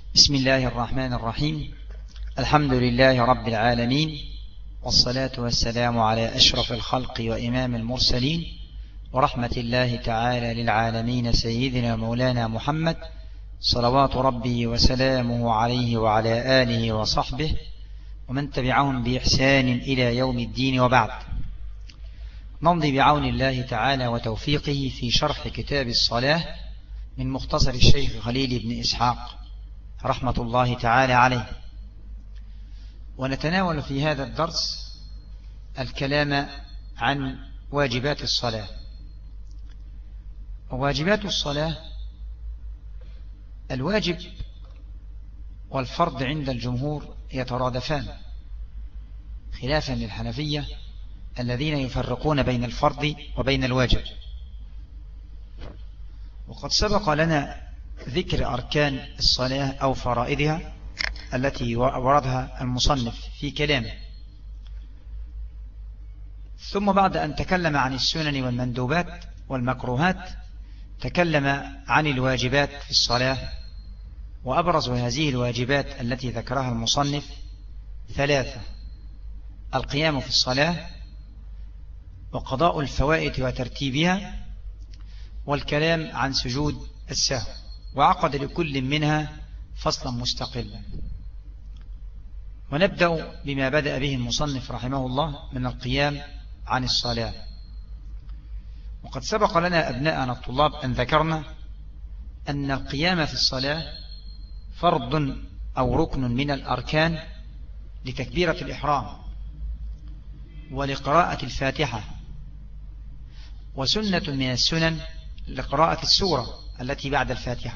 بسم الله الرحمن الرحيم. الحمد لله رب العالمين، والصلاة والسلام على أشرف الخلق وإمام المرسلين، ورحمة الله تعالى للعالمين سيدنا مولانا محمد صلوات ربي وسلامه عليه وعلى آله وصحبه ومن تبعهم بإحسان إلى يوم الدين، وبعد. نمضي بعون الله تعالى وتوفيقه في شرح كتاب الصلاة من مختصر الشيخ خليل بن إسحاق رحمة الله تعالى عليه، ونتناول في هذا الدرس الكلام عن واجبات الصلاة. وواجبات الصلاة، الواجب والفرض عند الجمهور يترادفان، خلافا للحنفية الذين يفرقون بين الفرض وبين الواجب. وقد سبق لنا ذكر أركان الصلاة أو فرائضها التي وردها المصنف في كلامه، ثم بعد أن تكلم عن السنن والمندوبات والمكروهات تكلم عن الواجبات في الصلاة. وأبرز هذه الواجبات التي ذكرها المصنف ثلاثة: القيام في الصلاة، وقضاء الفوائد وترتيبها، والكلام عن سجود السهو. وعقد لكل منها فصلا مستقلا. ونبدأ بما بدأ به المصنف رحمه الله من القيام عن الصلاة. وقد سبق لنا أبناءنا الطلاب أن ذكرنا أن القيام في الصلاة فرض أو ركن من الأركان لتكبيرة الإحرام ولقراءة الفاتحة، وسنة من السنن لقراءة السورة التي بعد الفاتحة.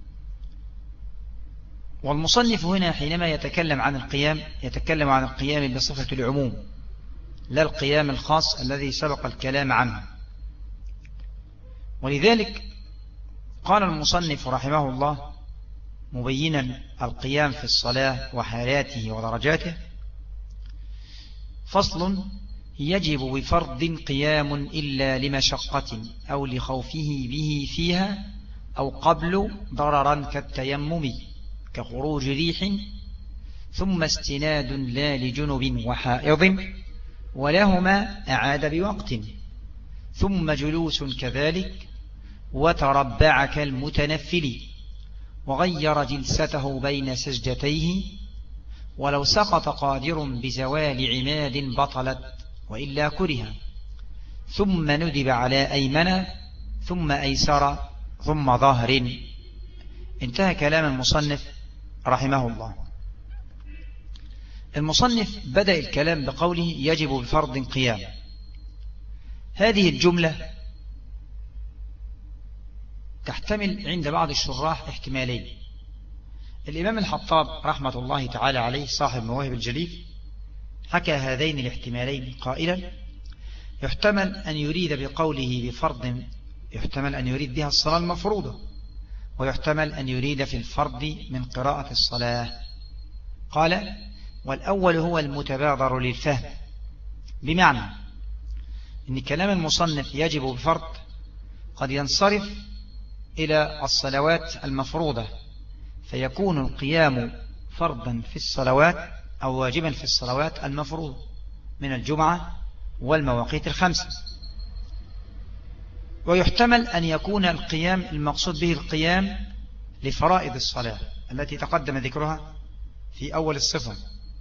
والمصنف هنا حينما يتكلم عن القيام يتكلم عن القيام بصفة العموم، لا القيام الخاص الذي سبق الكلام عنه. ولذلك قال المصنف رحمه الله مبينا القيام في الصلاة وحالاته ودرجاته: فصل: يجب بفرض قيام إلا لمشقة أو لخوفه به فيها أو قبل ضررا كالتيمم كخروج ريح، ثم استناد لا لجنب وحائض ولهما أعاد بوقت، ثم جلوس كذلك، وتربع كالمتنفل، وغير جلسته بين سجدتيه، ولو سقط قادر بزوال عماد بطلت وإلا كره، ثم ندب على أيمن ثم أيسر ثم ظهر. انتهى كلام المصنف رحمه الله. المصنف بدأ الكلام بقوله يجب بفرض قيام. هذه الجملة تحتمل عند بعض الشراح احتمالين. الإمام الحطاب رحمة الله تعالى عليه صاحب مواهب الجليل حكى هذين الاحتمالين قائلا: يحتمل أن يريد بقوله بفرض، يحتمل أن يريد بها الصلاة المفروضة، ويحتمل أن يريد في الفرض من قراءة الصلاة. قال: والأول هو المتبادر للفهم، بمعنى أن كلام المصنف يجب بفرض قد ينصرف إلى الصلوات المفروضة، فيكون القيام فرضا في الصلوات أو واجبا في الصلوات المفروضة من الجمعة والمواقيت الخمسة. ويحتمل أن يكون القيام المقصود به القيام لفرائض الصلاة التي تقدم ذكرها في أول الصفة.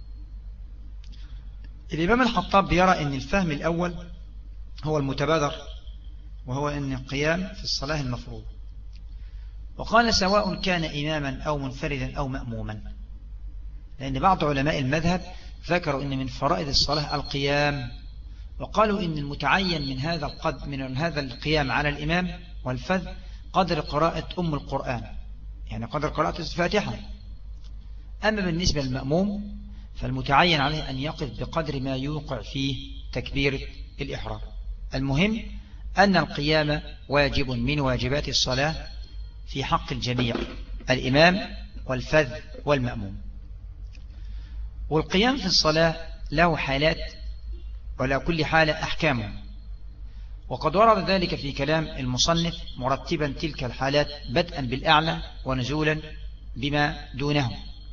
الإمام الحطاب يرى أن الفهم الأول هو المتبادر، وهو أن القيام في الصلاة المفروضة. وقال: سواء كان إماما أو منفردا أو مأموما، لأن بعض علماء المذهب ذكروا أن من فرائض الصلاة القيام، وقالوا إن المتعين من هذا القيام على الإمام والفذ قدر قراءة القرآن، يعني قدر قراءة الفاتحة. أما بالنسبة للمأموم فالمتعين عليه أن يقف بقدر ما يوقع فيه تكبيرة الإحرام. المهم أن القيام واجب من واجبات الصلاة في حق الجميع، الإمام والفذ والمأموم. والقيام في الصلاة له حالات، ولا كل حالة أحكامه. وقد ورد ذلك في كلام المصنف مرتبا تلك الحالات بدءا بالأعلى ونزولا بما دونه.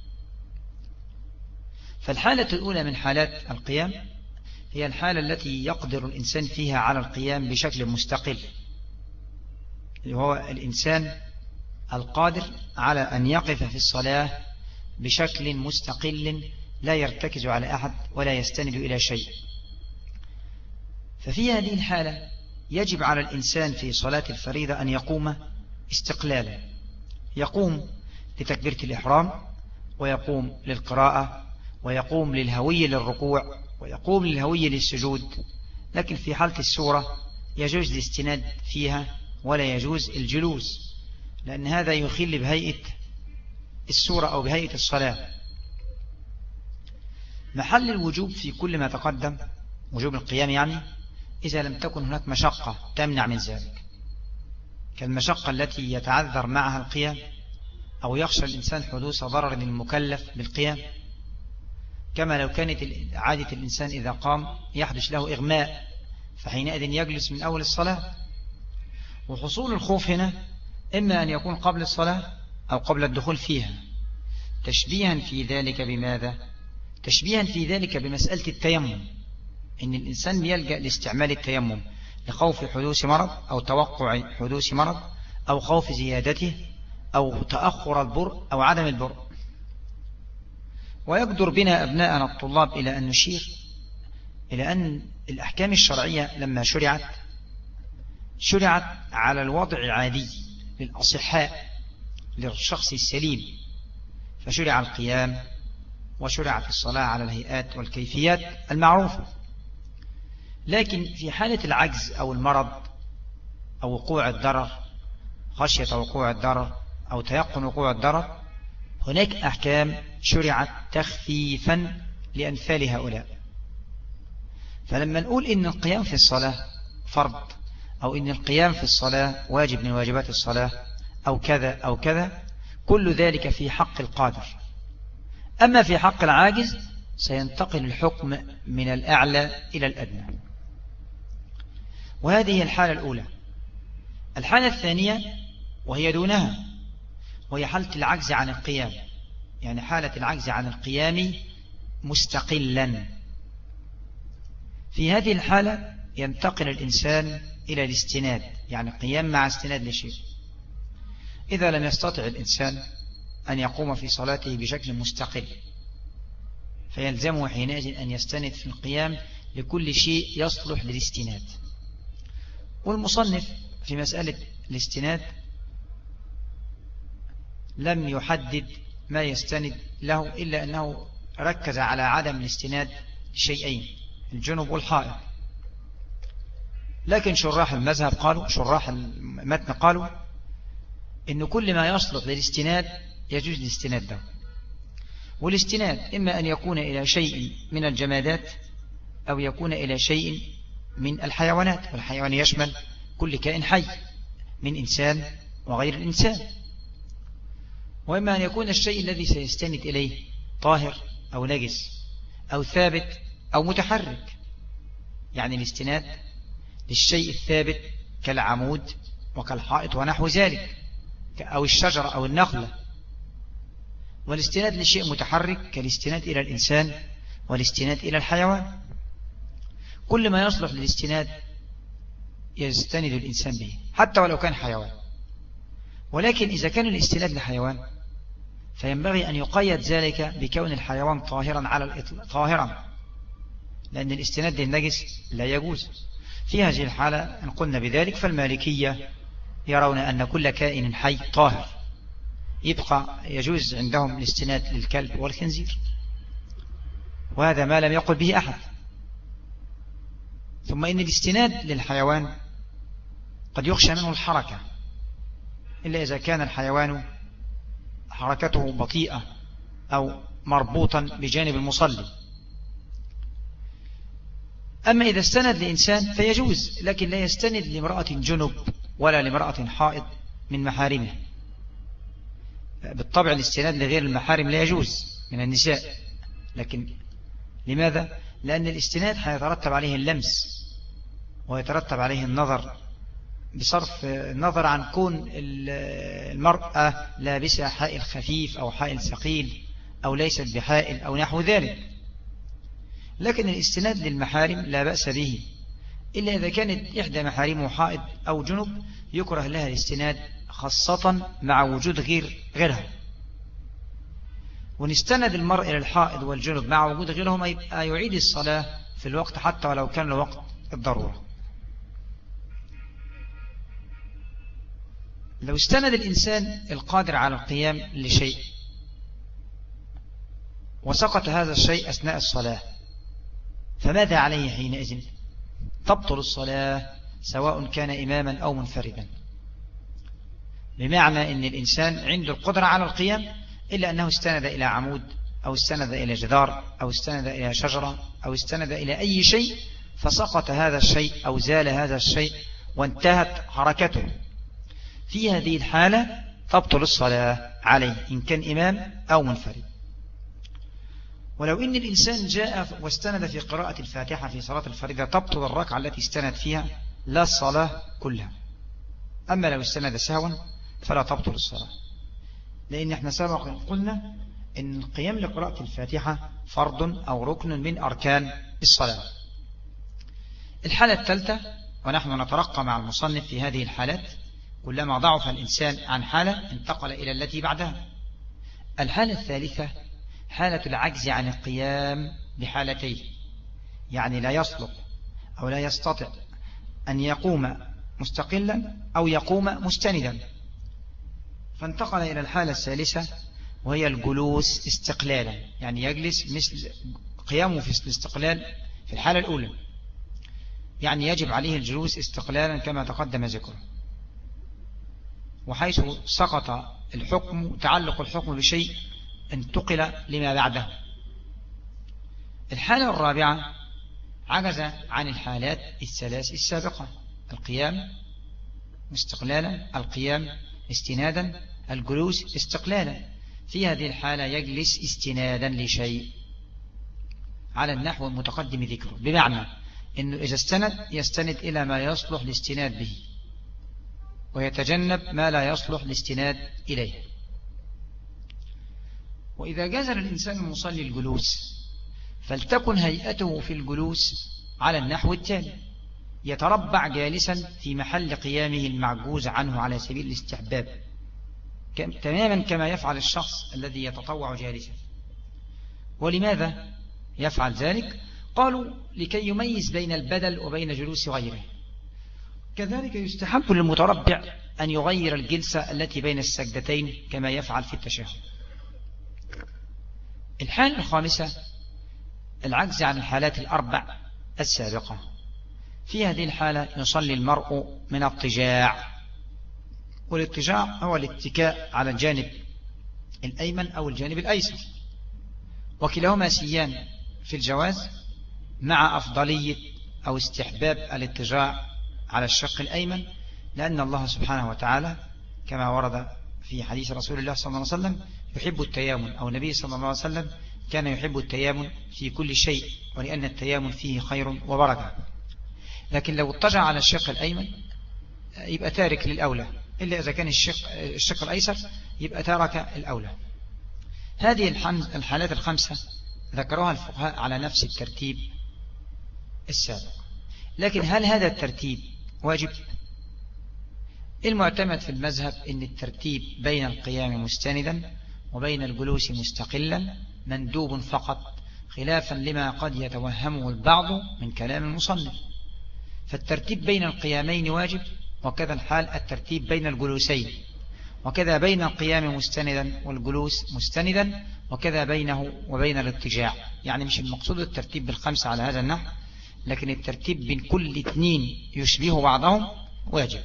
فالحالة الأولى من حالات القيام هي الحالة التي يقدر الإنسان فيها على القيام بشكل مستقل، وهو الإنسان القادر على أن يقف في الصلاة بشكل مستقل لا يرتكز على أحد ولا يستند إلى شيء. ففي هذه الحالة يجب على الإنسان في صلاة الفريضة أن يقوم استقلالا، يقوم لتكبيرة الإحرام، ويقوم للقراءة، ويقوم للهوي للركوع، ويقوم للهوي للسجود. لكن في حالة السورة يجوز الاستناد فيها ولا يجوز الجلوس، لأن هذا يخل بهيئة السورة أو بهيئة الصلاة. محل الوجوب في كل ما تقدم، وجوب القيام يعني، إذا لم تكن هناك مشقة تمنع من ذلك، كالمشقة التي يتعذر معها القيام، أو يخشى الإنسان حدوث ضرر للمكلف بالقيام، كما لو كانت عادة الإنسان إذا قام يحدث له إغماء، فحينئذ يجلس من أول الصلاة. وحصول الخوف هنا إما أن يكون قبل الصلاة أو قبل الدخول فيها، تشبيها في ذلك بماذا؟ تشبيها في ذلك بمسألة التيمم، إن الإنسان يلجأ لاستعمال التيمم لخوف حدوث مرض أو توقع حدوث مرض أو خوف زيادته أو تأخر البرء أو عدم البرء. ويقدر بنا أبناءنا الطلاب إلى أن نشير إلى أن الأحكام الشرعية لما شرعت على الوضع العادي للأصحاء للشخص السليم، فشرع القيام وشرعت الصلاة على الهيئات والكيفيات المعروفة. لكن في حالة العجز أو المرض أو وقوع الضرر، خشية وقوع الضرر أو تيقن وقوع الضرر، هناك أحكام شرعت تخفيفا لأمثال هؤلاء. فلما نقول إن القيام في الصلاة فرض، أو إن القيام في الصلاة واجب من واجبات الصلاة، أو كذا أو كذا، كل ذلك في حق القادر. أما في حق العاجز سينتقل الحكم من الأعلى إلى الأدنى. وهذه هي الحالة الأولى. الحالة الثانية وهي دونها، وهي حالة العجز عن القيام، يعني حالة العجز عن القيام مستقلا. في هذه الحالة ينتقل الإنسان إلى الاستناد، يعني قيام مع استناد لشيء. إذا لم يستطع الإنسان أن يقوم في صلاته بشكل مستقل، فيلزمه حينئذ أن يستند في القيام لكل شيء يصلح للاستناد. والمصنف في مسألة الاستناد لم يحدد ما يستند له، إلا أنه ركز على عدم الاستناد لشيئين، الجنب والحائط. لكن شراح المذهب قالوا، شراح المتن قالوا إن كل ما يصلح للاستناد يجوز الاستناد ده. والاستناد إما أن يكون إلى شيء من الجمادات أو يكون إلى شيء من الحيوانات، والحيوان يشمل كل كائن حي من إنسان وغير الإنسان. وإما أن يكون الشيء الذي سيستند إليه طاهر أو نجس أو ثابت أو متحرك، يعني الاستناد للشيء الثابت كالعمود وكالحائط ونحو ذلك، أو الشجرة أو النخلة. والاستناد لشيء متحرك كالاستناد إلى الإنسان والاستناد إلى الحيوان. كل ما يصلح للاستناد يستند الإنسان به حتى ولو كان حيوان. ولكن إذا كان الاستناد لحيوان فينبغي أن يقيد ذلك بكون الحيوان طاهرا على الإطلاق، طاهرا، لأن الاستناد للنجس لا يجوز. في هذه الحالة إن قلنا بذلك فالمالكية يرون أن كل كائن حي طاهر، يبقى يجوز عندهم الاستناد للكلب والخنزير، وهذا ما لم يقل به أحد. ثم إن الاستناد للحيوان قد يخشى منه الحركة، إلا إذا كان الحيوان حركته بطيئة أو مربوطا بجانب المصلي. أما إذا استند لإنسان فيجوز، لكن لا يستند لامرأة جنب ولا لامرأة حائض من محارمه. بالطبع الاستناد لغير المحارم لا يجوز من النساء. لكن لماذا؟ لأن الاستناد هيترتب عليه اللمس ويترتب عليه النظر بصرف النظر عن كون المرأة لابسة حائل خفيف أو حائل ثقيل أو ليست بحائل أو نحو ذلك. لكن الاستناد للمحارم لا بأس به، إلا إذا كانت إحدى محارمه حائض أو جنب يكره لها الاستناد، خاصة مع وجود غيرها. ونستند المرء إلى الحائض والجنب مع وجود غيرهم يعيد الصلاة في الوقت حتى ولو كان له وقت الضرورة. لو استند الإنسان القادر على القيام لشيء وسقط هذا الشيء أثناء الصلاة، فماذا عليه حينئذ؟ تبطل الصلاة سواء كان إماما أو منفردا، بمعنى أن الإنسان عنده القدرة على القيام إلا أنه استند إلى عمود أو استند إلى جدار أو استند إلى شجرة أو استند إلى أي شيء، فسقط هذا الشيء أو زال هذا الشيء وانتهت حركته. في هذه الحالة تبطل الصلاة عليه إن كان إمام أو منفرد. ولو إن الإنسان جاء واستند في قراءة الفاتحة في صلاة الفريضة تبطل الركعة التي استند فيها لا الصلاة كلها. أما لو استند سهوا فلا تبطل الصلاة، لأن احنا سبق قلنا إن القيام لقراءة الفاتحة فرض أو ركن من أركان الصلاة. الحالة الثالثة، ونحن نترقى مع المصنف في هذه الحالات، كلما ضعف الإنسان عن حالة انتقل إلى التي بعدها. الحالة الثالثة حالة العجز عن القيام بحالتين، يعني لا يصلح أو لا يستطيع أن يقوم مستقلا أو يقوم مستندا، فانتقل إلى الحالة الثالثة وهي الجلوس استقلالا، يعني يجلس مثل قيامه في الاستقلال في الحالة الأولى، يعني يجب عليه الجلوس استقلالا كما تقدم ذكره. وحيث سقط الحكم تعلق الحكم بشيء انتقل لما بعده. الحالة الرابعة عجز عن الحالات الثلاث السابقة: القيام استقلالا، القيام استنادا، الجلوس استقلالا. في هذه الحالة يجلس استنادا لشيء على النحو المتقدم ذكره، بمعنى أنه إذا استند يستند إلى ما يصلح الاستناد به ويتجنب ما لا يصلح الاستناد إليه. وإذا جاز للإنسان المصلي الجلوس فلتكن هيئته في الجلوس على النحو التالي: يتربع جالسا في محل قيامه المعجوز عنه على سبيل الاستحباب، تماما كما يفعل الشخص الذي يتطوع جالسا. ولماذا يفعل ذلك؟ قالوا لكي يميز بين البدل وبين جلوس غيره. كذلك يستحب للمتربع أن يغير الجلسة التي بين السجدتين كما يفعل في التشهد. الحالة الخامسة العجز عن الحالات الأربع السابقة. في هذه الحالة يصلي المرء من اضطجاع، والاضطجاع هو الاتكاء على الجانب الأيمن أو الجانب الأيسر، وكلاهما سيان في الجواز، مع أفضلية أو استحباب الاضطجاع على الشق الأيمن، لأن الله سبحانه وتعالى كما ورد في حديث رسول الله صلى الله عليه وسلم يحب التيامن، أو النبي صلى الله عليه وسلم كان يحب التيامن في كل شيء، ولأن التيامن فيه خير وبركة. لكن لو اضطجع على الشق الأيمن يبقى تارك للأولى، إلا إذا كان الشق الأيسر يبقى تارك الأولى. هذه الحالات الخمسة ذكروها الفقهاء على نفس الترتيب السابق. لكن هل هذا الترتيب واجب؟ المعتمد في المذهب أن الترتيب بين القيام مستندا وبين الجلوس مستقلا مندوب فقط، خلافا لما قد يتوهمه البعض من كلام المصنف. فالترتيب بين القيامين واجب، وكذا الحال الترتيب بين الجلوسين، وكذا بين القيام مستندا والجلوس مستندا، وكذا بينه وبين الاضطجاع. يعني مش المقصود الترتيب بالخمسة على هذا النحو، لكن الترتيب بين كل اثنين يشبه بعضهم واجب.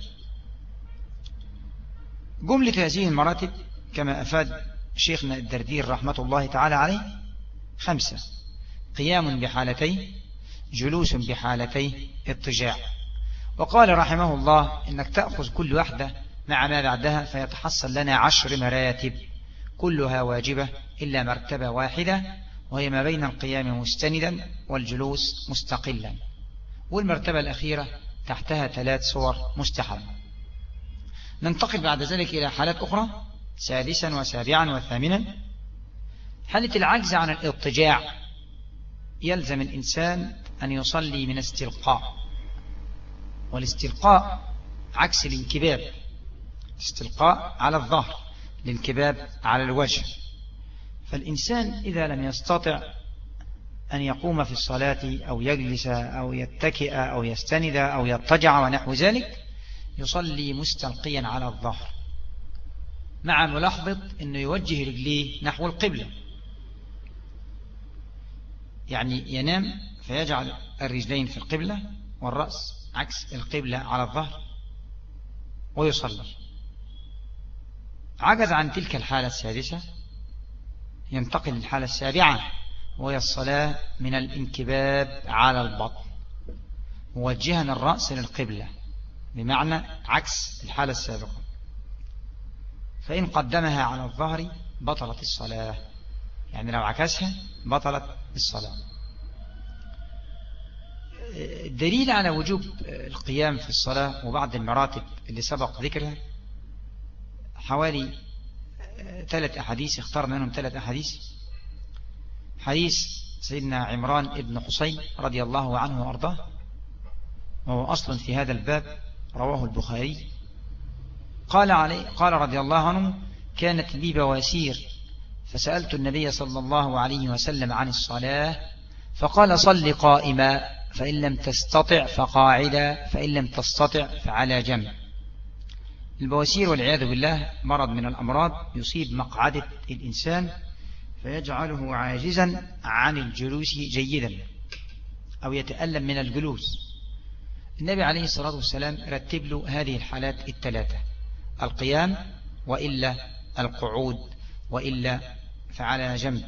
جملة هذه المراتب كما أفاد شيخنا الدردير رحمة الله تعالى عليه 5: قيام بحالتين، جلوس بحالتين، اضطجاع. وقال رحمه الله إنك تأخذ كل واحدة مع ما بعدها فيتحصل لنا 10 مراتب كلها واجبة إلا مرتبة واحدة، وهي ما بين القيام مستندا والجلوس مستقلا. والمرتبة الأخيرة تحتها 3 صور مستحب. ننتقل بعد ذلك إلى حالات أخرى، 6 و7 و8. حالة العجز عن الاضطجاع، يلزم الإنسان أن يصلي من استلقاء، والاستلقاء عكس الانكباب. استلقاء على الظهر، الانكباب على الوجه. فالإنسان إذا لم يستطع أن يقوم في الصلاة أو يجلس أو يتكئ أو يستند أو يضطجع ونحو ذلك، يصلي مستلقيا على الظهر، مع ملاحظة أنه يوجه رجليه نحو القبلة، يعني ينام فيجعل الرجلين في القبلة والرأس عكس القبلة على الظهر ويصلي. عجز عن تلك الحالة السادسة، ينتقل للحالة السابعة، وهي الصلاة من الانكباب على البطن موجها الرأس للقبلة، بمعنى عكس الحالة السابقة. فإن قدمها على الظهر بطلت الصلاة، يعني لو عكسها بطلت الصلاة. الدليل على وجوب القيام في الصلاة وبعض المراتب اللي سبق ذكرها حوالي 3 أحاديث، اخترنا منهم 3 أحاديث. حديث سيدنا عمران ابن حسين رضي الله عنه وأرضاه، وهو أصل في هذا الباب، رواه البخاري. قال رضي الله عنه: كانت لي بواسير فسألت النبي صلى الله عليه وسلم عن الصلاة فقال: صل قائما، فإن لم تستطع فقاعدا، فإن لم تستطع فعلى جنب. البواسير والعياذ بالله مرض من الأمراض يصيب مقعدة الإنسان فيجعله عاجزا عن الجلوس جيدا أو يتألم من الجلوس. النبي عليه الصلاة والسلام رتب له هذه الحالات ال3: القيام، وإلا القعود، وإلا فعلى جنب.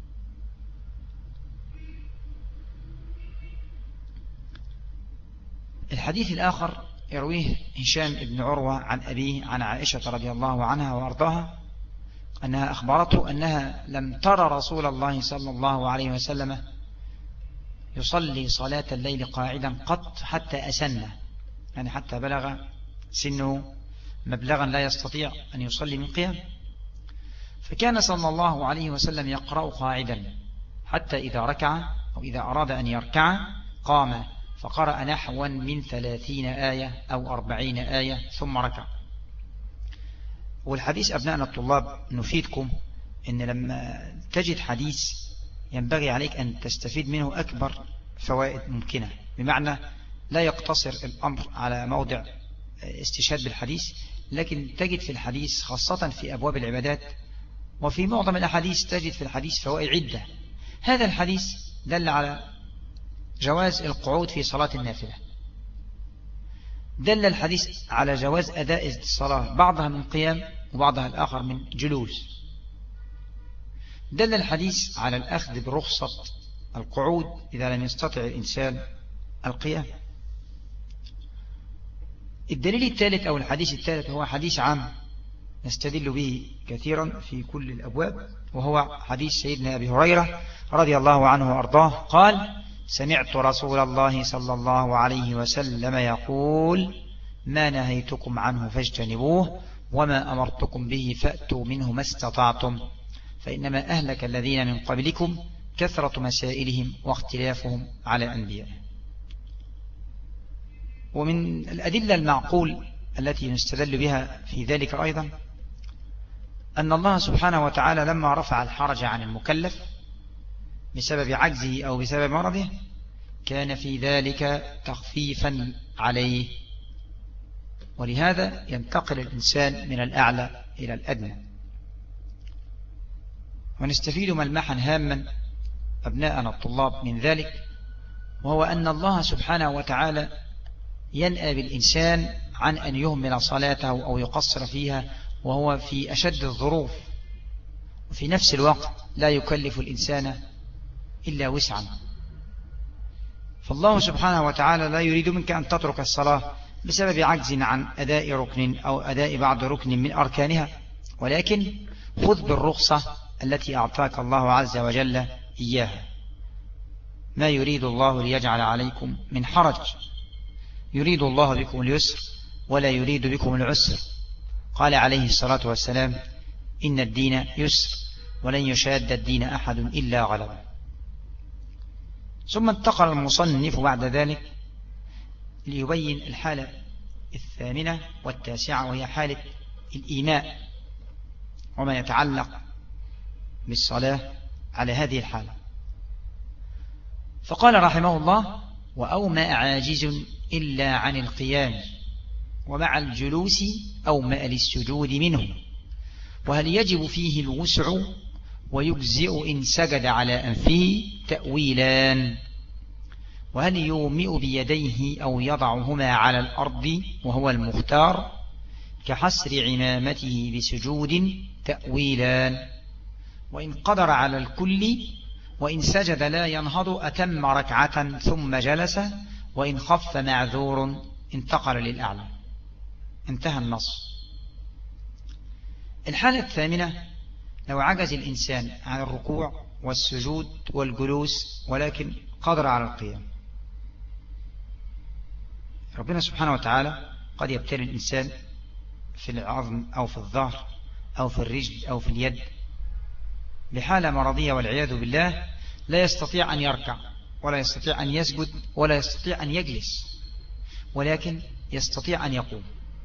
الحديث الآخر يرويه هشام بن عروة عن أبيه عن عائشة رضي الله عنها وأرضاها أنها أخبرته أنها لم ترى رسول الله صلى الله عليه وسلم يصلي صلاة الليل قاعدا قط حتى أسنه، يعني حتى بلغ سنه مبلغا لا يستطيع أن يصلي من قيام. فكان صلى الله عليه وسلم يقرأ قاعدا حتى إذا ركع أو إذا أراد أن يركع قام فقرأ نحوا من 30 آية أو 40 آية ثم ركع. والحديث أبنائنا الطلاب نفيدكم أن لما تجد حديث ينبغي عليك أن تستفيد منه أكبر فوائد ممكنة، بمعنى لا يقتصر الأمر على موضع استشهاد بالحديث، لكن تجد في الحديث خاصة في أبواب العبادات وفي معظم الأحاديث تجد في الحديث فوائد عدة. هذا الحديث دل على جواز القعود في صلاة النافلة، دل الحديث على جواز أداء الصلاة بعضها من قيام وبعضها الآخر من جلوس، دل الحديث على الأخذ برخصة القعود إذا لم يستطع الإنسان القيام. الدليل الثالث أو الحديث الثالث هو حديث عام نستدل به كثيرا في كل الأبواب، وهو حديث سيدنا أبي هريرة رضي الله عنه وأرضاه قال: سمعت رسول الله صلى الله عليه وسلم يقول: ما نهيتكم عنه فاجتنبوه، وما أمرتكم به فأتوا منه ما استطعتم، فإنما أهلك الذين من قبلكم كثرة مسائلهم واختلافهم على أنبيائهم. ومن الأدلة المعقول التي نستدل بها في ذلك أيضا أن الله سبحانه وتعالى لما رفع الحرج عن المكلف بسبب عجزه أو بسبب مرضه كان في ذلك تخفيفا عليه، ولهذا ينتقل الإنسان من الأعلى إلى الأدنى. ونستفيد ملمحا هاما أبناءنا الطلاب من ذلك، وهو أن الله سبحانه وتعالى ينأى بالإنسان عن أن يهمل صلاته أو يقصر فيها وهو في أشد الظروف، وفي نفس الوقت لا يكلف الإنسان إلا وسعا. فالله سبحانه وتعالى لا يريد منك أن تترك الصلاة بسبب عجز عن أداء ركن أو أداء بعض ركن من أركانها، ولكن خذ بالرخصة التي أعطاك الله عز وجل إياها. ما يريد الله ليجعل عليكم من حرج، يريد الله بكم اليسر ولا يريد بكم العسر. قال عليه الصلاة والسلام: إن الدين يسر ولن يشاد الدين أحد إلا غلبه. ثم انتقل المصنف بعد ذلك ليبين الحالة 8 و9، وهي حالة الإيماء وما يتعلق بالصلاة على هذه الحالة. فقال رحمه الله: وأومأ عاجز إلا عن القيام، ومع الجلوس أومأ للسجود منه، وهل يجب فيه الوسع ويجزئ إن سجد على أنفه؟ تأويلان. وهل يومئ بيديه أو يضعهما على الأرض وهو المختار كحسر عمامته بسجود؟ تأويلان. وإن قدر على الكل وإن سجد لا ينهض أتم ركعة ثم جلس، وإن خف معذور انتقل للأعلى. انتهى النص. الحالة 8: لو عجز الإنسان عن الركوع والسجود والجلوس ولكن قدر على القيام. ربنا سبحانه وتعالى قد يبتلي الإنسان في العظم أو في الظهر أو في الرجل أو في اليد بحالة مرضية والعياذ بالله، لا يستطيع أن يركع ولا يستطيع أن يسجد ولا يستطيع أن يجلس، ولكن يستطيع أن يقوم.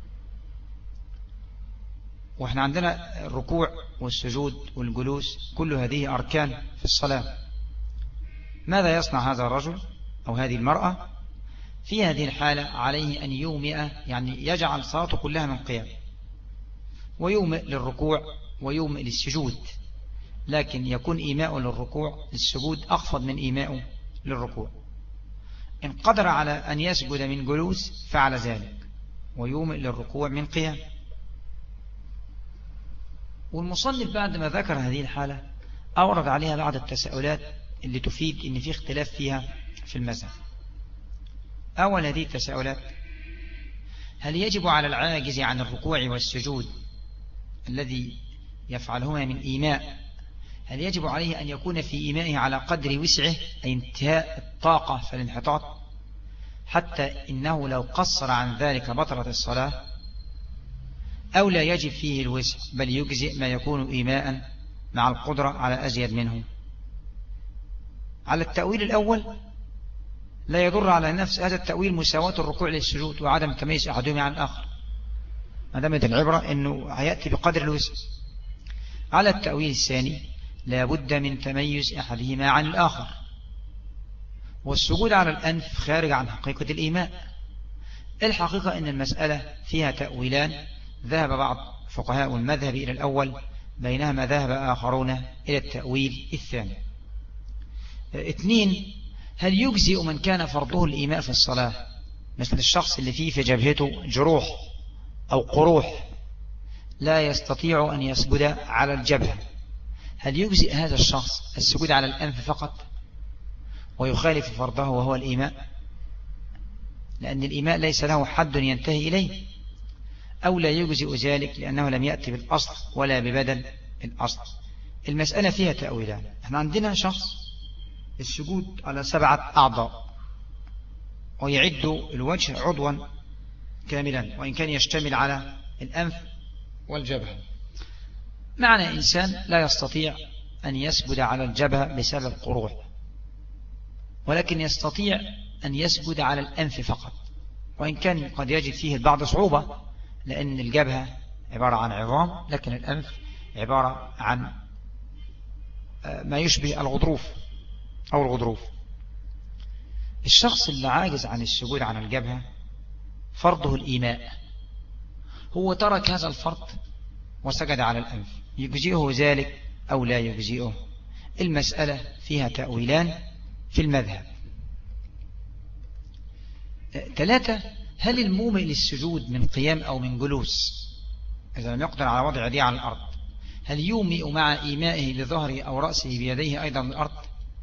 وإحنا عندنا الركوع والسجود والجلوس كل هذه أركان في الصلاة. ماذا يصنع هذا الرجل أو هذه المرأة في هذه الحالة؟ عليه أن يومئ، يعني يجعل صلاته كلها من قيام، ويومئ للركوع ويومئ للسجود، لكن يكون إيماء للركوع للسجود أخفض من إيماء للركوع. إن قدر على أن يسجد من جلوس فعل ذلك، ويومئ للركوع من قيام. والمصنف بعد ما ذكر هذه الحالة أورد عليها بعض التساؤلات اللي تفيد إن في اختلاف فيها في المذهب. أول هذه التساؤلات: هل يجب على العاجز عن الركوع والسجود الذي يفعلهما من إيماء، هل يجب عليه أن يكون في إيمائه على قدر وسعه أي انتهاء الطاقة في الانحطاط، حتى إنه لو قصر عن ذلك بطلت الصلاة، أو لا يجب فيه الوسع بل يجزئ ما يكون إيماء مع القدرة على أزيد منه؟ على التأويل الأول لا يضر على نفس هذا التأويل مساواة الركوع للسجود وعدم تمييز أحدهما عن الآخر، ما دامت العبرة أنه هيأتي بقدر الوسع. على التأويل الثاني لا بد من تميز أحدهما عن الآخر، والسجود على الأنف خارج عن حقيقة الإيماء. الحقيقة أن المسألة فيها تأويلان، ذهب بعض فقهاء المذهب إلى الأول، بينما ذهب آخرون إلى التأويل الثاني. 2: هل يجزئ من كان فرضه الإيماء في الصلاة، مثل الشخص اللي فيه في جبهته جروح أو قروح لا يستطيع أن يسجد على الجبهة، هل يجزئ هذا الشخص السجود على الأنف فقط ويخالف فرضه وهو الإيماء، لأن الإيماء ليس له حد ينتهي إليه، أو لا يجزئ ذلك لأنه لم يأتي بالأصل ولا ببدل الأصل؟ المسألة فيها تأويلان. احنا عندنا شخص السجود على 7 أعضاء ويعد الوجه عضوا كاملا وإن كان يشتمل على الأنف والجبهة. معنى إنسان لا يستطيع أن يسجد على الجبهة بسبب قروح، ولكن يستطيع أن يسجد على الأنف فقط، وإن كان قد يجد فيه البعض صعوبة لأن الجبهة عبارة عن عظام، لكن الأنف عبارة عن ما يشبه الغضروف أو الغضروف. الشخص اللي عاجز عن السجود عن الجبهة فرضه الإيماء، هو ترك هذا الفرض وسجد على الأنف، يجزئه ذلك أو لا يجزئه؟ المسألة فيها تأويلان في المذهب. 3: هل المومئ للسجود من قيام أو من جلوس إذا لم يقدر على وضع يديه على الأرض، هل يومئ مع إيمائه لظهره أو رأسه بيديه أيضا من الأرض،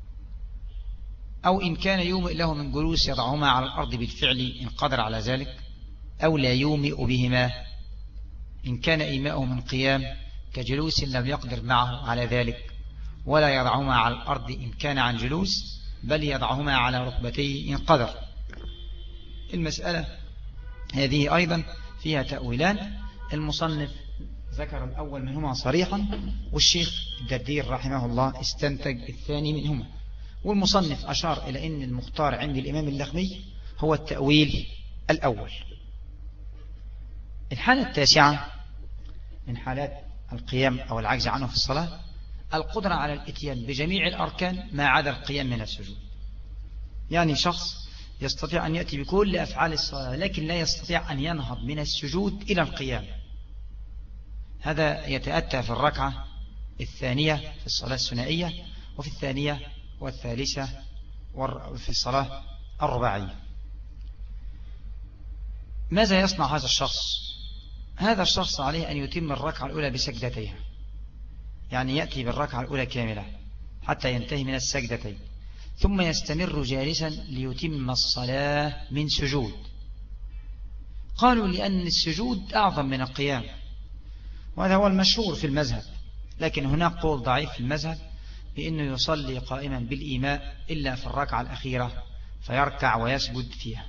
أو إن كان يومئ له من جلوس يضعهما على الأرض بالفعل إن قدر على ذلك، أو لا يومئ بهما إن كان إيماؤه من قيام كجلوس لم يقدر معه على ذلك، ولا يضعهما على الأرض إن كان عن جلوس بل يضعهما على ركبتيه إن قدر؟ المسألة هذه أيضا فيها تأويلان، المصنف ذكر الأول منهما صريحا، والشيخ الدردير رحمه الله استنتج الثاني منهما. والمصنف أشار إلى أن المختار عند الإمام اللخمي هو التأويل الأول. الحالة التاسعة من حالات القيام أو العجز عنه في الصلاة القدرة على الاتيان بجميع الأركان ما عدا القيام من السجود. يعني شخص يستطيع أن يأتي بكل أفعال الصلاة لكن لا يستطيع أن ينهض من السجود إلى القيام. هذا يتأتى في الركعة الثانية في الصلاة الثنائية، وفي الثانية والثالثة في الصلاة الرباعية. ماذا يصنع هذا الشخص؟ هذا الشخص عليه أن يتم الركعة الأولى بسجدتيها، يعني يأتي بالركعة الأولى كاملة حتى ينتهي من السجدتين، ثم يستمر جالسا ليتم الصلاة من سجود. قالوا لأن السجود أعظم من القيام، وهذا هو المشهور في المذهب، لكن هناك قول ضعيف في المذهب بأنه يصلي قائما بالإيماء إلا في الركعة الأخيرة فيركع ويسجد فيها.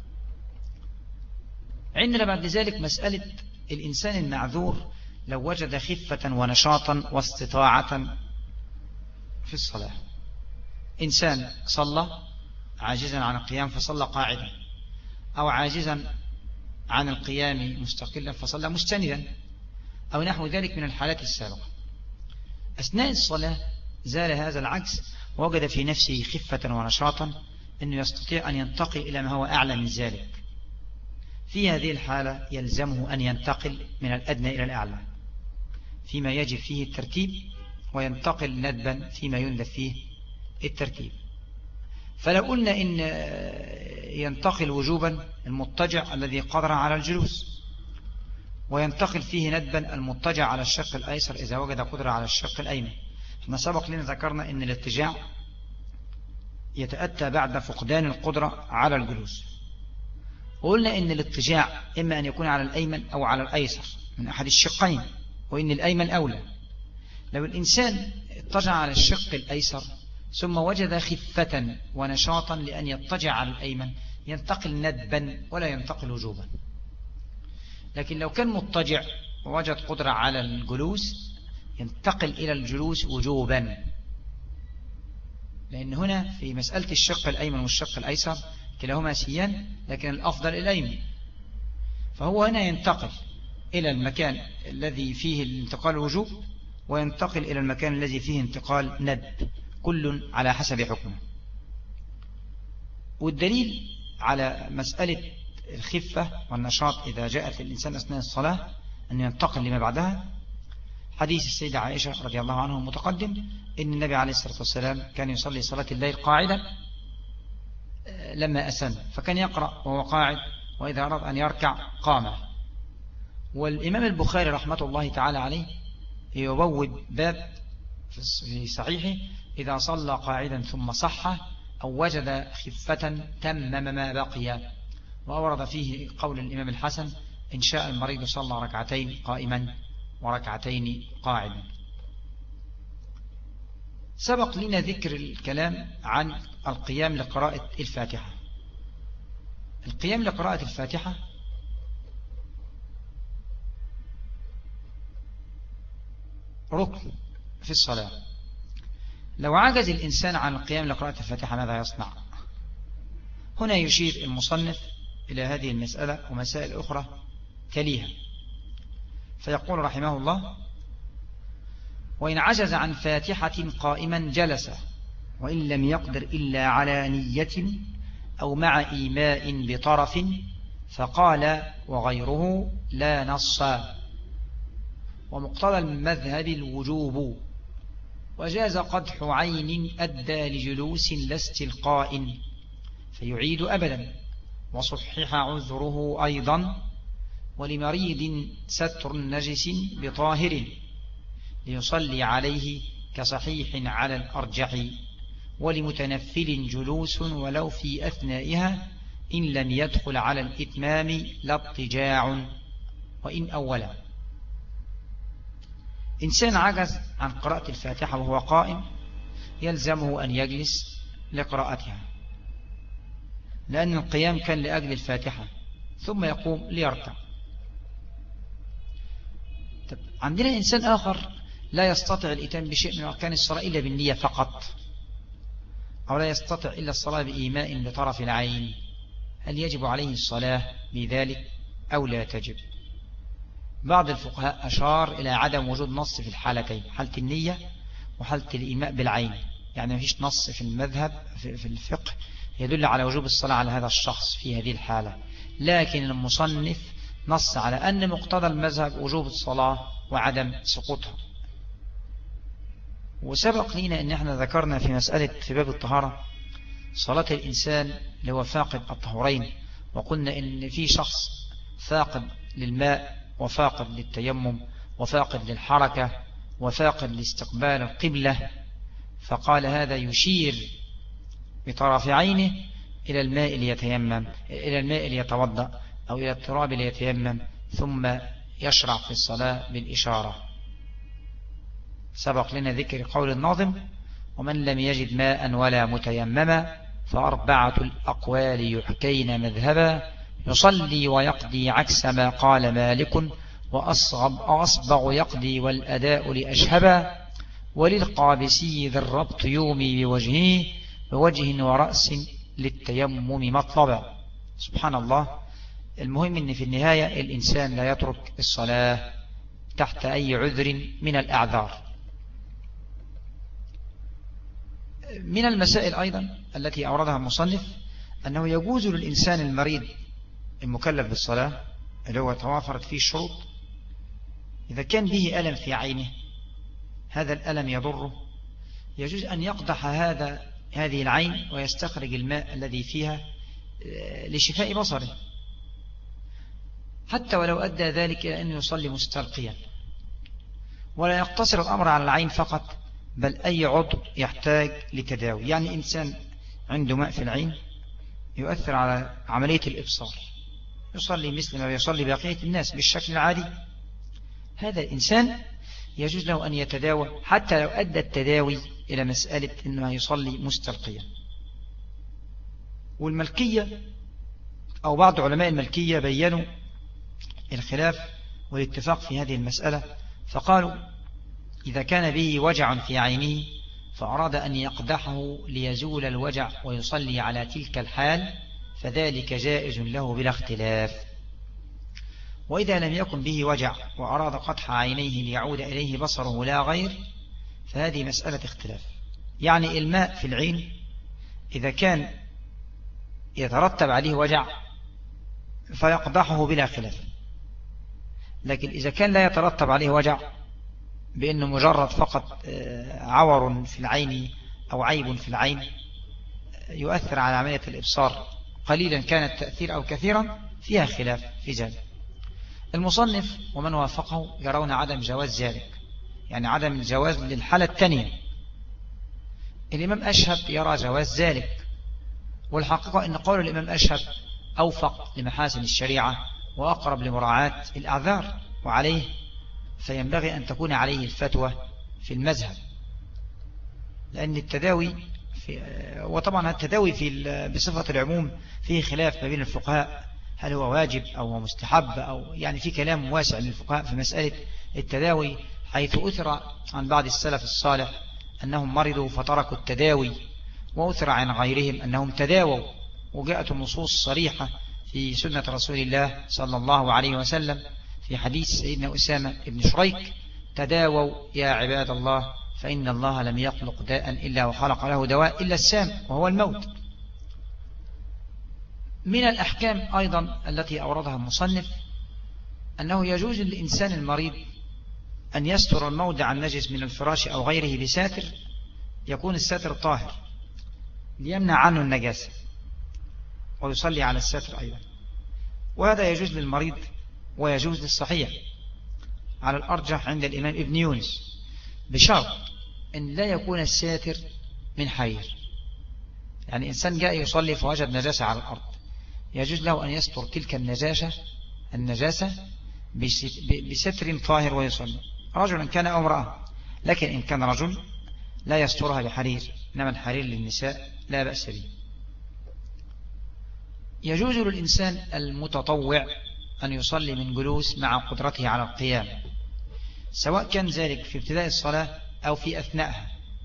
عندنا بعد ذلك مسألة الإنسان المعذور لو وجد خفة ونشاطا واستطاعة في الصلاة. إنسان صلى عاجزا عن القيام فصلى قاعدا، أو عاجزا عن القيام مستقلا فصلى مستندا، أو نحو ذلك من الحالات السابقة. أثناء الصلاة زال هذا العجز ووجد في نفسه خفة ونشاطا أنه يستطيع أن ينتقل إلى ما هو أعلى من ذلك. في هذه الحالة يلزمه أن ينتقل من الأدنى إلى الأعلى فيما يجب فيه الترتيب، وينتقل ندبا فيما يندب فيه الترتيب. فلو قلنا إن ينتقل وجوبا المضطجع الذي قدر على الجلوس، وينتقل فيه ندبا المضطجع على الشق الأيسر إذا وجد قدرة على الشق الأيمن. احنا سبق لنا ذكرنا إن الاضطجاع يتأتى بعد فقدان القدرة على الجلوس، وقلنا إن الاضطجاع إما أن يكون على الأيمن أو على الأيسر من أحد الشقين، وإن الأيمن أولى. لو الإنسان اضطجع على الشق الأيسر ثم وجد خفة ونشاطا لأن يضطجع على الأيمن ينتقل ندبا ولا ينتقل وجوبا. لكن لو كان مضطجع ووجد قدرة على الجلوس ينتقل إلى الجلوس وجوبا، لأن هنا في مسألة الشق الأيمن والشق الأيسر كلاهما سيان، لكن الأفضل الأيمن. فهو هنا ينتقل إلى المكان الذي فيه الانتقال وجوب، وينتقل إلى المكان الذي فيه انتقال ند، كل على حسب حكمه. والدليل على مسألة الخفة والنشاط إذا جاءت للإنسان أثناء الصلاة أن ينتقل لما بعدها حديث السيدة عائشة رضي الله عنه متقدم إن النبي عليه الصلاة والسلام كان يصلي صلاة الليل قاعدا لما أسن، فكان يقرأ وهو قاعد، وإذا أراد أن يركع قام. والإمام البخاري رحمة الله تعالى عليه يبوب باب في صحيحه إذا صلى قاعدا ثم صح أو وجد خفة تمم ما بقي، وأورد فيه قول الإمام الحسن إن شاء المريض صلى ركعتين قائما وركعتين قاعدا. سبق لنا ذكر الكلام عن القيام لقراءة الفاتحة. القيام لقراءة الفاتحة ركن في الصلاة. لو عجز الإنسان عن القيام لقراءة الفاتحة ماذا يصنع؟ هنا يشير المصنف إلى هذه المسألة ومسائل أخرى تليها، فيقول رحمه الله: وإن عجز عن فاتحة قائما جلس، وإن لم يقدر إلا على نية أو مع إيماء بطرف فقال وغيره لا نص، ومقتضى المذهب الوجوب، وجاز قدح عين أدى لجلوس لا استلقاء فيعيد أبدا، وصحح عذره أيضا، ولمريض ستر نجس بطاهر ليصلي عليه كصحيح على الأرجح، ولمتنفل جلوس ولو في أثنائها إن لم يدخل على الإتمام لا اضطجاع وإن أولا. إنسان عجز عن قراءة الفاتحة وهو قائم يلزمه أن يجلس لقراءتها. لأن القيام كان لأجل الفاتحة ثم يقوم ليركع. طب عندنا إنسان آخر لا يستطيع الإتيان بشيء من أركان الصلاة إلا بالنية فقط، أو لا يستطيع إلا الصلاة بإيماء بطرف العين، هل يجب عليه الصلاة بذلك أو لا تجب؟ بعض الفقهاء أشار إلى عدم وجود نص في الحالتين، حالة النية وحالة الإيماء بالعين، يعني ما فيش نص في المذهب في الفقه يدل على وجوب الصلاة على هذا الشخص في هذه الحالة، لكن المصنف نص على أن مقتضى المذهب وجوب الصلاة وعدم سقوطها. وسبق لنا أن احنا ذكرنا في مسألة في باب الطهارة صلاة الإنسان اللي هو فاقد الطهورين، وقلنا إن في شخص فاقد للماء وفاقد للتيمم وفاقد للحركة وفاقد لاستقبال القبلة، فقال هذا يشير بطرف عينه إلى الماء ليتيمم، إلى الماء ليتوضأ أو إلى التراب ليتيمم، ثم يشرع في الصلاة بالإشارة. سبق لنا ذكر قول الناظم: ومن لم يجد ماء ولا متيمما فأربعة الأقوال يحكين مذهبا، يصلي ويقضي عكس ما قال مالك، وأصبغ يقضي والأداء لأشهبا، وللقابسي ذي الربط يومي بوجه ورأس للتيمم مطلبا. سبحان الله. المهم أن في النهاية الإنسان لا يترك الصلاة تحت أي عذر من الأعذار. من المسائل أيضا التي أوردها المصنف أنه يجوز للإنسان المريض المكلف بالصلاة اللي هو توافرت فيه الشروط، إذا كان به ألم في عينه هذا الألم يضره، يجوز أن يقدح هذه العين ويستخرج الماء الذي فيها لشفاء بصره، حتى ولو أدى ذلك إلى أن يصلي مستلقيا. ولا يقتصر الأمر على العين فقط، بل أي عضو يحتاج لتداوي. يعني إنسان عنده ماء في العين يؤثر على عملية الإبصار، يصلي مثل ما يصلي بقية الناس بالشكل العادي، هذا الإنسان يجوز له أن يتداوى حتى لو أدى التداوي إلى مسألة أنه يصلي مستلقيا. والملكية أو بعض علماء الملكية بيّنوا الخلاف والاتفاق في هذه المسألة، فقالوا إذا كان به وجع في عينه فأراد أن يقدحه ليزول الوجع ويصلي على تلك الحال فذلك جائز له بلا اختلاف. وإذا لم يكن به وجع وأراد قدح عينيه ليعود إليه بصره لا غير فهذه مسألة اختلاف. يعني الماء في العين إذا كان يترتب عليه وجع فيقدحه بلا خلاف، لكن إذا كان لا يترتب عليه وجع بأنه مجرد فقط عور في العين أو عيب في العين يؤثر على عملية الإبصار قليلا كان التأثير أو كثيرا، فيها خلاف في ذلك. المصنف ومن وافقه يرون عدم جواز ذلك، يعني عدم الجواز للحالة الثانية. الإمام أشهب يرى جواز ذلك، والحقيقة أن قول الإمام أشهب أوفق لمحاسن الشريعة وأقرب لمراعاة الأعذار، وعليه فينبغي أن تكون عليه الفتوى في المذهب، لأن التداوي وطبعا التداوي بصفة العموم فيه خلاف ما بين الفقهاء، هل هو واجب أو هو مستحب، أو يعني في كلام واسع للفقهاء في مسألة التداوي، حيث أثر عن بعض السلف الصالح أنهم مرضوا فتركوا التداوي، وأثر عن غيرهم أنهم تداووا، وجاءت النصوص صريحة في سنة رسول الله صلى الله عليه وسلم في حديث سيدنا أسامة بن شريك: تداووا يا عباد الله فإن الله لم يخلق داء إلا وخلق له دواء إلا السام وهو الموت. من الأحكام أيضا التي أوردها المصنف أنه يجوز للإنسان المريض أن يستر الموضع النجس من الفراش أو غيره بساتر يكون الساتر طاهر ليمنع عنه النجاسة، ويصلي على الساتر أيضا، وهذا يجوز للمريض ويجوز للصحيح على الأرجح عند الإمام ابن يونس، بشرط أن لا يكون الساتر من حرير. يعني إنسان جاء يصلي فوجد نجاسة على الأرض، يجوز له أن يستر تلك النجاسة بستر طاهر ويصلي، رجلا كان أو امرأة. لكن إن كان رجل لا يسترها بحرير، إنما الحرير للنساء لا بأس به. يجوز للإنسان المتطوع أن يصلي من جلوس مع قدرته على القيام، سواء كان ذلك في ابتداء الصلاة أو في أثناءها،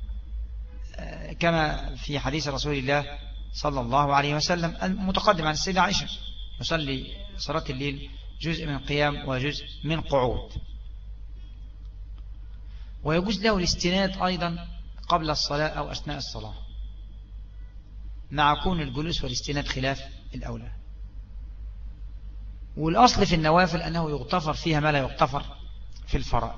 كما في حديث رسول الله صلى الله عليه وسلم المتقدم عن السيدة عائشة، يصلي صلاة الليل جزء من قيام وجزء من قعود. ويجوز له الاستناد أيضا قبل الصلاة أو أثناء الصلاة، مع كون الجلوس والاستناد خلاف الأولى. والأصل في النوافل أنه يغتفر فيها ما لا يغتفر في الفرائض.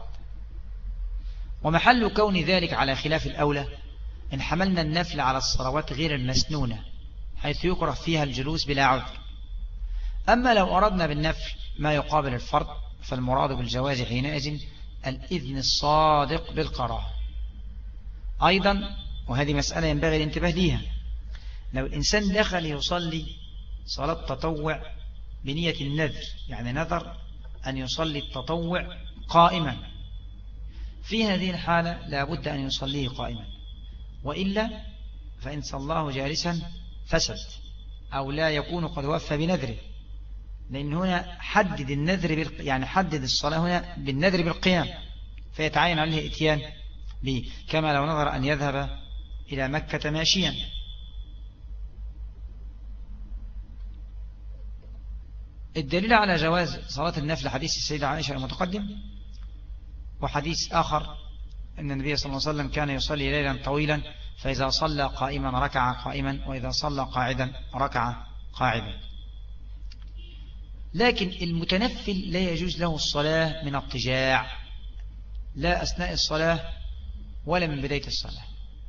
ومحل كون ذلك على خلاف الأولى إن حملنا النفل على الصلوات غير المسنونة، حيث يكره فيها الجلوس بلا عذر. أما لو أردنا بالنفل ما يقابل الفرض فالمراد بالجواز حينئذ الإذن الصادق بالقراءة. أيضا وهذه مسألة ينبغي الانتباه ليها، لو الإنسان دخل يصلي صلاة تطوع بنية النذر، يعني نذر أن يصلي التطوع قائما، في هذه الحالة لا بد أن يصليه قائما، وإلا فإن صلاه جالسا فسد أو لا يكون قد وفى بنذره، لأن هنا حدد النذر يعني حدد الصلاة هنا بالنذر بالقيام، فيتعين عليه اتيان به، كما لو نظر أن يذهب إلى مكة ماشيا. الدليل على جواز صلاة النفل حديث السيدة عائشة المتقدم، وحديث آخر أن النبي صلى الله عليه وسلم كان يصلي ليلا طويلا، فإذا صلى قائما ركع قائما، وإذا صلى قاعدا ركع قاعدا. لكن المتنفل لا يجوز له الصلاة من اضطجاع، لا أثناء الصلاة ولا من بداية الصلاة.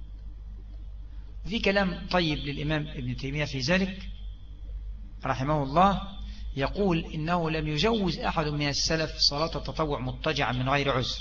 في كلام طيب للإمام ابن تيمية في ذلك رحمه الله، يقول إنه لم يجوز أحد من السلف صلاة التطوع مضطجعا من غير عذر،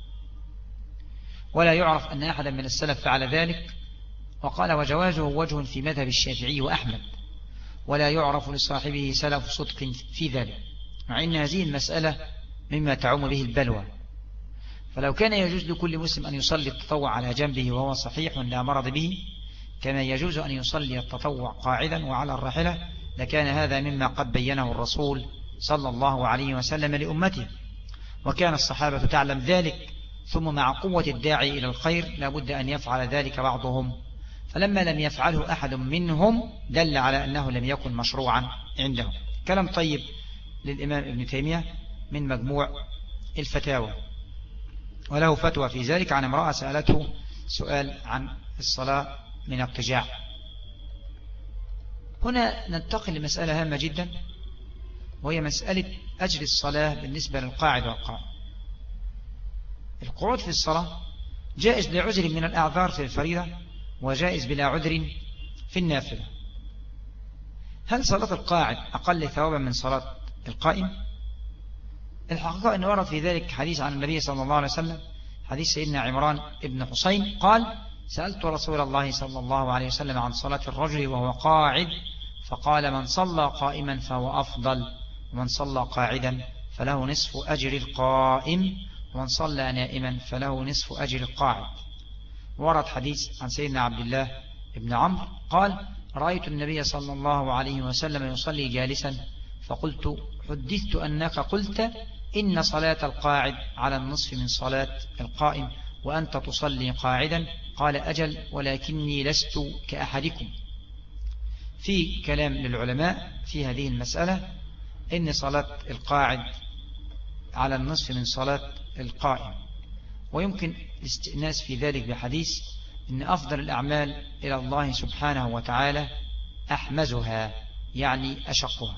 ولا يعرف أن أحدا من السلف فعل ذلك. وقال وجوازه وجه في مذهب الشافعي وأحمد، ولا يعرف لصاحبه سلف صدق في ذلك، مع أن هذه المسألة مما تعم به البلوى. فلو كان يجوز لكل مسلم أن يصلي التطوع على جنبه وهو صحيح لا مرض به، كما يجوز أن يصلي التطوع قاعدا وعلى الراحلة، لكان هذا مما قد بينه الرسول صلى الله عليه وسلم لأمته، وكان الصحابة تعلم ذلك. ثم مع قوة الداعي إلى الخير لابد أن يفعل ذلك بعضهم، فلما لم يفعله أحد منهم دل على أنه لم يكن مشروعا عندهم. كلام طيب للإمام ابن تيمية من مجموع الفتاوى، وله فتوى في ذلك عن امرأة سألته سؤال عن الصلاة من اضطجاع. هنا ننتقل لمسألة هامة جدا، وهي مسألة أجر الصلاة بالنسبة للقاعد والقائم. القعود في الصلاة جائز لعذر من الأعذار في الفريضة، وجائز بلا عذر في النافلة. هل صلاة القاعد أقل ثوابا من صلاة القائم؟ الحقيقة أن ورد في ذلك حديث عن النبي صلى الله عليه وسلم، حديث سيدنا عمران ابن حسين قال سألت رسول الله صلى الله عليه وسلم عن صلاة الرجل وهو قاعد، فقال من صلى قائما فهو أفضل، ومن صلى قاعدا فله نصف أجر القائم، ومن صلى نائما فله نصف أجر القاعد. ورد حديث عن سيدنا عبد الله ابن عمرو قال رأيت النبي صلى الله عليه وسلم يصلي جالسا، فقلت حدثت أنك قلت إن صلاة القاعد على النصف من صلاة القائم، وأنت تصلي قاعدا. قال أجل، ولكني لست كأحدكم. في كلام للعلماء في هذه المسألة إن صلاة القاعد على النصف من صلاة القائم، ويمكن الاستئناس في ذلك بحديث إن أفضل الأعمال إلى الله سبحانه وتعالى أحمزها، يعني أشقها.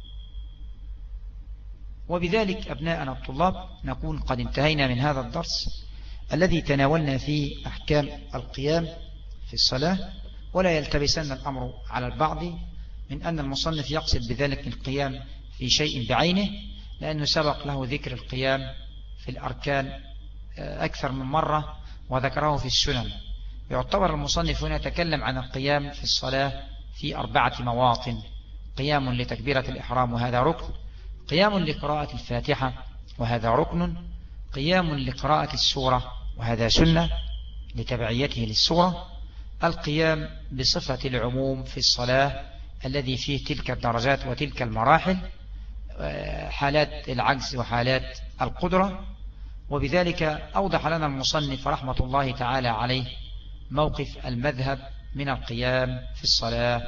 وبذلك أبناءنا الطلاب نكون قد انتهينا من هذا الدرس الذي تناولنا فيه أحكام القيام في الصلاة. ولا يلتبسن الأمر على البعض من أن المصنف يقصد بذلك القيام في شيء بعينه، لأنه سبق له ذكر القيام في الأركان أكثر من مرة وذكره في السنن. يعتبر المصنف هنا يتكلم عن القيام في الصلاة في 4 مواطن: قيام لتكبيرة الإحرام وهذا ركن، قيام لقراءة الفاتحة وهذا ركن، قيام لقراءة السورة وهذا سنة لتبعيته للسورة، القيام بصفة العموم في الصلاة الذي فيه تلك الدرجات وتلك المراحل، حالات العجز وحالات القدرة. وبذلك أوضح لنا المصنف رحمة الله تعالى عليه موقف المذهب من القيام في الصلاة.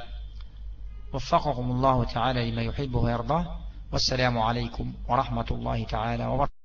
وفقكم الله تعالى لما يحبه ويرضاه، والسلام عليكم ورحمة الله تعالى وبركاته.